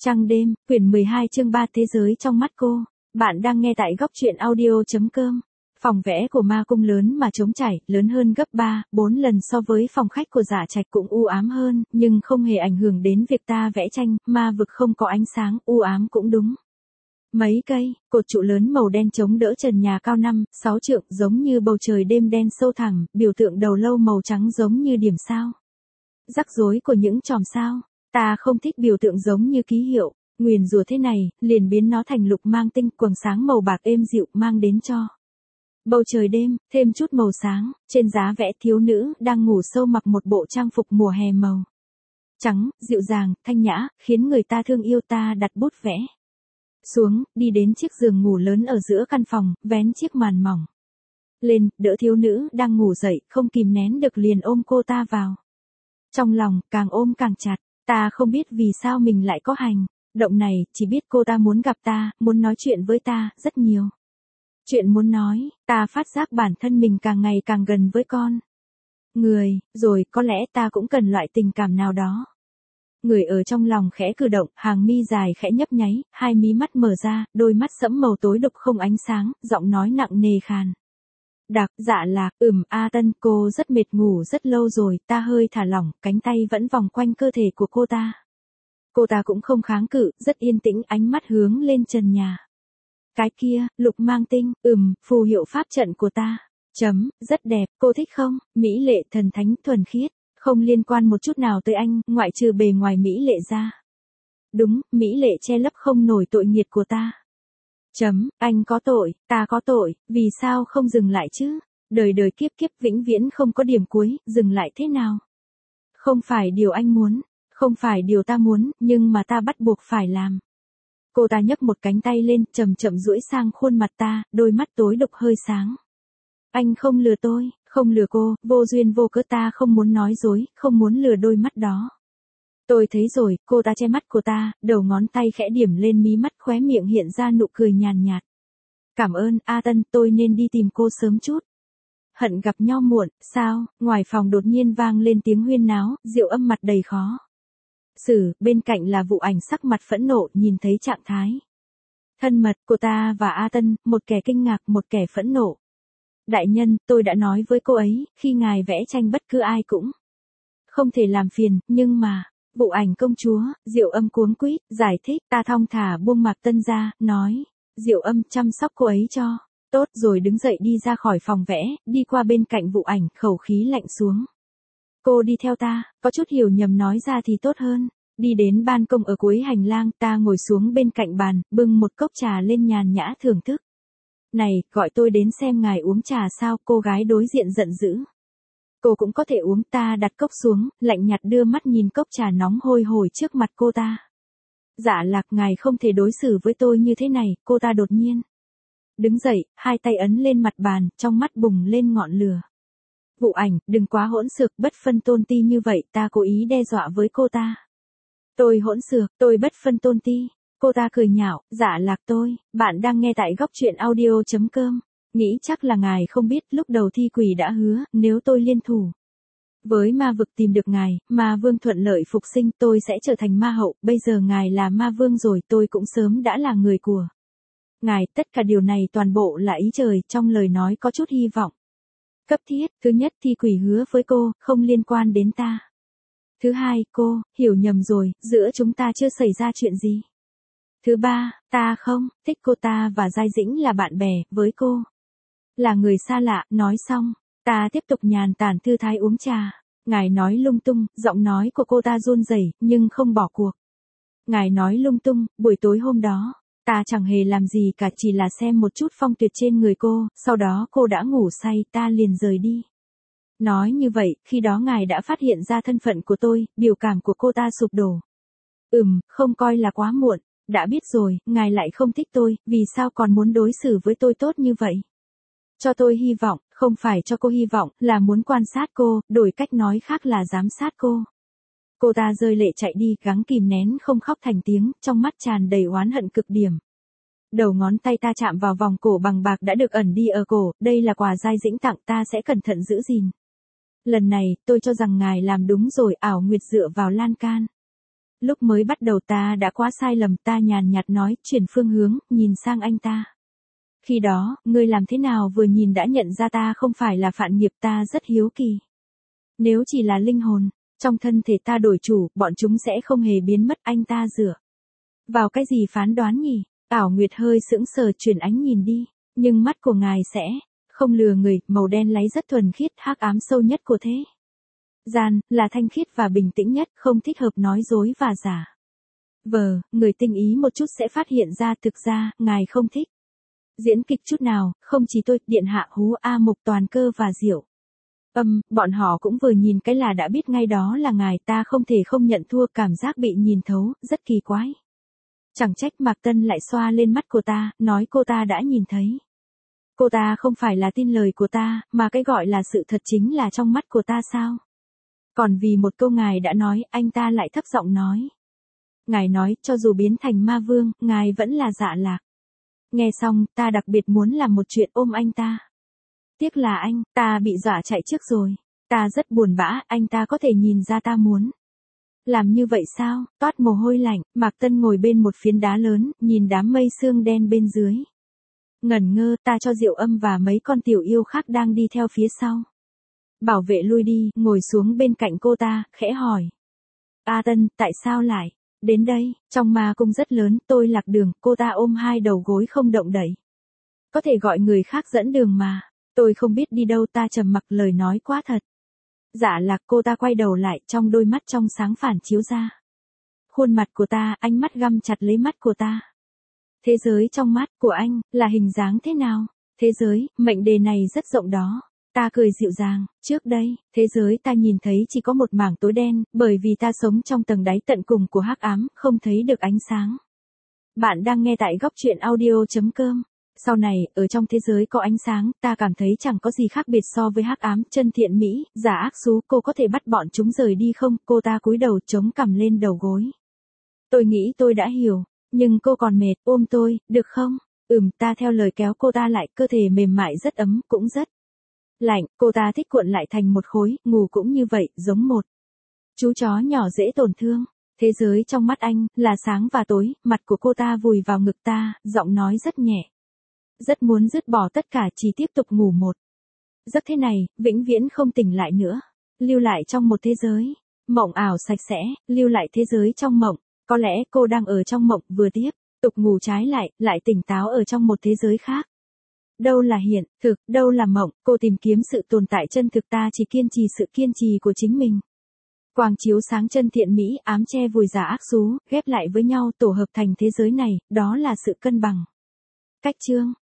Trăng đêm, quyển 12 chương 3 thế giới trong mắt cô. Bạn đang nghe tại góc truyện audio.com. Phòng vẽ của ma cung lớn mà trống trải, lớn hơn gấp 3, 4 lần so với phòng khách của Dạ Trạch, cũng u ám hơn, nhưng không hề ảnh hưởng đến việc ta vẽ tranh. Ma vực không có ánh sáng, u ám cũng đúng. Mấy cây, cột trụ lớn màu đen chống đỡ trần nhà cao 5, 6 trượng, giống như bầu trời đêm đen sâu thẳm, biểu tượng đầu lâu màu trắng giống như điểm sao. Rắc rối của những chòm sao. Ta không thích biểu tượng giống như ký hiệu, nguyền rủa thế này, liền biến nó thành lục mang tinh, quầng sáng màu bạc êm dịu mang đến cho bầu trời đêm thêm chút màu sáng. Trên giá vẽ, thiếu nữ đang ngủ sâu mặc một bộ trang phục mùa hè màu trắng, dịu dàng, thanh nhã, khiến người ta thương yêu. Ta đặt bút vẽ xuống, đi đến chiếc giường ngủ lớn ở giữa căn phòng, vén chiếc màn mỏng lên, đỡ thiếu nữ đang ngủ dậy, không kìm nén được liền ôm cô ta vào trong lòng, càng ôm càng chặt. Ta không biết vì sao mình lại có hành động này, chỉ biết cô ta muốn gặp ta, muốn nói chuyện với ta, rất nhiều chuyện muốn nói. Ta phát giác bản thân mình càng ngày càng gần với con người, rồi có lẽ ta cũng cần loại tình cảm nào đó. Người ở trong lòng khẽ cử động, hàng mi dài khẽ nhấp nháy, hai mí mắt mở ra, đôi mắt sẫm màu tối đục không ánh sáng, giọng nói nặng nề khàn đặc. Dạ Lạc, A Tân, cô rất mệt, ngủ rất lâu rồi. Ta hơi thả lỏng, cánh tay vẫn vòng quanh cơ thể của cô ta. Cô ta cũng không kháng cự, rất yên tĩnh, ánh mắt hướng lên trần nhà. Cái kia, lục mang tinh, phù hiệu pháp trận của ta. Rất đẹp, cô thích không? Mỹ lệ, thần thánh, thuần khiết, không liên quan một chút nào tới anh, ngoại trừ bề ngoài mỹ lệ ra. Đúng, mỹ lệ che lấp không nổi tội nghiệt của ta. Anh có tội, ta có tội, vì sao không dừng lại chứ? Đời đời kiếp kiếp vĩnh viễn không có điểm cuối, dừng lại thế nào? Không phải điều anh muốn, không phải điều ta muốn, nhưng mà ta bắt buộc phải làm. Cô ta nhấc một cánh tay lên, chậm chậm duỗi sang khuôn mặt ta, đôi mắt tối đục hơi sáng. Anh không lừa tôi, không lừa cô, vô duyên vô cớ. Ta không muốn nói dối, không muốn lừa đôi mắt đó. Tôi thấy rồi. Cô ta che mắt của ta, đầu ngón tay khẽ điểm lên mí mắt, khóe miệng hiện ra nụ cười nhàn nhạt. Cảm ơn, A Tân, tôi nên đi tìm cô sớm chút. Hận gặp nhau muộn, sao? Ngoài phòng đột nhiên vang lên tiếng huyên náo, Diệu Âm mặt đầy khó xử, bên cạnh là Vụ Ảnh sắc mặt phẫn nộ, nhìn thấy trạng thái thân mật của ta và A Tân, một kẻ kinh ngạc, một kẻ phẫn nộ. Đại nhân, tôi đã nói với cô ấy, khi ngài vẽ tranh bất cứ ai cũng không thể làm phiền, nhưng mà, Vụ Ảnh công chúa. Diệu Âm cuống quýt, giải thích. Ta thong thả buông Mạc Tân ra, nói, Diệu Âm chăm sóc cô ấy cho tốt, rồi đứng dậy đi ra khỏi phòng vẽ, đi qua bên cạnh Vụ Ảnh, khẩu khí lạnh xuống. Cô đi theo ta, có chút hiểu nhầm nói ra thì tốt hơn. Đi đến ban công ở cuối hành lang, ta ngồi xuống bên cạnh bàn, bưng một cốc trà lên nhàn nhã thưởng thức. Này, gọi tôi đến xem ngài uống trà sao? Cô gái đối diện giận dữ. Cô cũng có thể uống. Ta đặt cốc xuống, lạnh nhạt đưa mắt nhìn cốc trà nóng hôi hổi trước mặt cô ta. Dạ Lạc, ngài không thể đối xử với tôi như thế này. Cô ta đột nhiên đứng dậy, hai tay ấn lên mặt bàn, trong mắt bùng lên ngọn lửa. Vụ Ảnh, đừng quá hỗn xược, bất phân tôn ti như vậy. Ta cố ý đe dọa với cô ta. Tôi hỗn xược, tôi bất phân tôn ti. Cô ta cười nhạo. Dạ Lạc, bạn đang nghe tại góc truyện audio.com. Nghĩ chắc là ngài không biết, lúc đầu Thi Quỷ đã hứa, nếu tôi liên thủ với ma vực tìm được ngài, ma vương thuận lợi phục sinh, tôi sẽ trở thành ma hậu. Bây giờ ngài là ma vương rồi, tôi cũng sớm đã là người của ngài. Tất cả điều này toàn bộ là ý trời. Trong lời nói có chút hy vọng cấp thiết. Thứ nhất, Thi Quỷ hứa với cô, không liên quan đến ta. Thứ hai, cô hiểu nhầm rồi, giữa chúng ta chưa xảy ra chuyện gì. Thứ ba, ta không thích cô. Ta và Giai Dĩnh là bạn bè, với cô là người xa lạ. Nói xong, ta tiếp tục nhàn tản thư thái uống trà. Ngài nói lung tung. Giọng nói của cô ta run rẩy, nhưng không bỏ cuộc. Ngài nói lung tung, buổi tối hôm đó, ta chẳng hề làm gì cả, chỉ là xem một chút phong tuyệt trên người cô, sau đó cô đã ngủ say, ta liền rời đi. Nói như vậy, khi đó ngài đã phát hiện ra thân phận của tôi. Biểu cảm của cô ta sụp đổ. Không coi là quá muộn. Đã biết rồi, ngài lại không thích tôi, vì sao còn muốn đối xử với tôi tốt như vậy? Cho tôi hy vọng, không phải cho cô hy vọng, là muốn quan sát cô, đổi cách nói khác là giám sát cô. Cô ta rơi lệ chạy đi, gắng kìm nén không khóc thành tiếng, trong mắt tràn đầy oán hận cực điểm. Đầu ngón tay ta chạm vào vòng cổ bằng bạc đã được ẩn đi ở cổ, đây là quà Giai Dĩnh tặng, ta sẽ cẩn thận giữ gìn. Lần này, tôi cho rằng ngài làm đúng rồi. Ảo Nguyệt dựa vào lan can Lúc mới bắt đầu ta đã quá sai lầm, ta nhàn nhạt nói, chuyển phương hướng, nhìn sang anh ta. Khi đó, ngươi làm thế nào vừa nhìn đã nhận ra ta không phải là Phạn Nghiệp, ta rất hiếu kỳ. Nếu chỉ là linh hồn, trong thân thể ta đổi chủ, bọn chúng sẽ không hề biến mất, anh ta dựa vào cái gì phán đoán nhỉ? Ảo Nguyệt hơi sững sờ, chuyển ánh nhìn đi, nhưng mắt của ngài sẽ không lừa người, màu đen láy rất thuần khiết, hắc ám sâu nhất của thế gian, là thanh khiết và bình tĩnh nhất, không thích hợp nói dối và giả vờ. Người tinh ý một chút sẽ phát hiện ra thực ra, ngài không thích diễn kịch chút nào, không chỉ tôi, điện hạ Hú A Mục, Toàn Cơ và Diệu bọn họ cũng vừa nhìn cái là đã biết ngay đó là ngài, ta không thể không nhận thua, cảm giác bị nhìn thấu, rất kỳ quái. Chẳng trách Mạc Tân lại xoa lên mắt của ta, nói cô ta đã nhìn thấy. Cô ta không phải là tin lời của ta, mà cái gọi là sự thật chính là trong mắt của ta sao? Còn vì một câu ngài đã nói, anh ta lại thấp giọng nói. Ngài nói, cho dù biến thành ma vương, ngài vẫn là Dạ Lạc. Nghe xong, ta đặc biệt muốn làm một chuyện ôm anh ta. Tiếc là anh, ta bị dọa chạy trước rồi. Ta rất buồn bã, anh ta có thể nhìn ra ta muốn làm như vậy sao? Toát mồ hôi lạnh, Mạc Tân ngồi bên một phiến đá lớn, nhìn đám mây sương đen bên dưới. Ngẩn ngơ, ta cho Diệu và mấy con tiểu yêu khác đang đi theo phía sau. Bảo vệ lui đi, ngồi xuống bên cạnh cô ta, khẽ hỏi. A Tân, tại sao lại đến đây? Trong ma cung rất lớn, tôi lạc đường, cô ta ôm hai đầu gối không động đậy. Có thể gọi người khác dẫn đường mà. Tôi không biết đi đâu, ta trầm mặc, lời nói quá thật. Dạ Lạc, cô ta quay đầu lại, trong đôi mắt trong sáng phản chiếu ra khuôn mặt của ta, ánh mắt găm chặt lấy mắt của ta. Thế giới trong mắt của anh là hình dáng thế nào? Thế giới, mệnh đề này rất rộng đó. Ta cười dịu dàng, trước đây, thế giới ta nhìn thấy chỉ có một mảng tối đen, bởi vì ta sống trong tầng đáy tận cùng của hắc ám, không thấy được ánh sáng. Bạn đang nghe tại góc truyện audio.com. Sau này, ở trong thế giới có ánh sáng, ta cảm thấy chẳng có gì khác biệt so với hắc ám. Chân thiện mỹ, giả ác xú, cô có thể bắt bọn chúng rời đi không? Cô ta cúi đầu chống cằm lên đầu gối. Tôi nghĩ tôi đã hiểu, nhưng cô còn mệt, ôm tôi, được không? Ta theo lời kéo cô ta lại, cơ thể mềm mại rất ấm, cũng rất lạnh. Cô ta thích cuộn lại thành một khối, ngủ cũng như vậy, giống một chú chó nhỏ dễ tổn thương. Thế giới trong mắt anh là sáng và tối, mặt của cô ta vùi vào ngực ta, giọng nói rất nhẹ. Rất muốn dứt bỏ tất cả, chỉ tiếp tục ngủ một giấc thế này, vĩnh viễn không tỉnh lại nữa. Lưu lại trong một thế giới mộng ảo sạch sẽ, lưu lại thế giới trong mộng. Có lẽ cô đang ở trong mộng, vừa tiếp tục ngủ trái lại tỉnh táo ở trong một thế giới khác. Đâu là hiện thực, đâu là mộng, cô tìm kiếm sự tồn tại chân thực, ta chỉ kiên trì sự kiên trì của chính mình. Quang chiếu sáng chân thiện mỹ, ám che vùi giả ác xú, ghép lại với nhau tổ hợp thành thế giới này, đó là sự cân bằng. Cách chương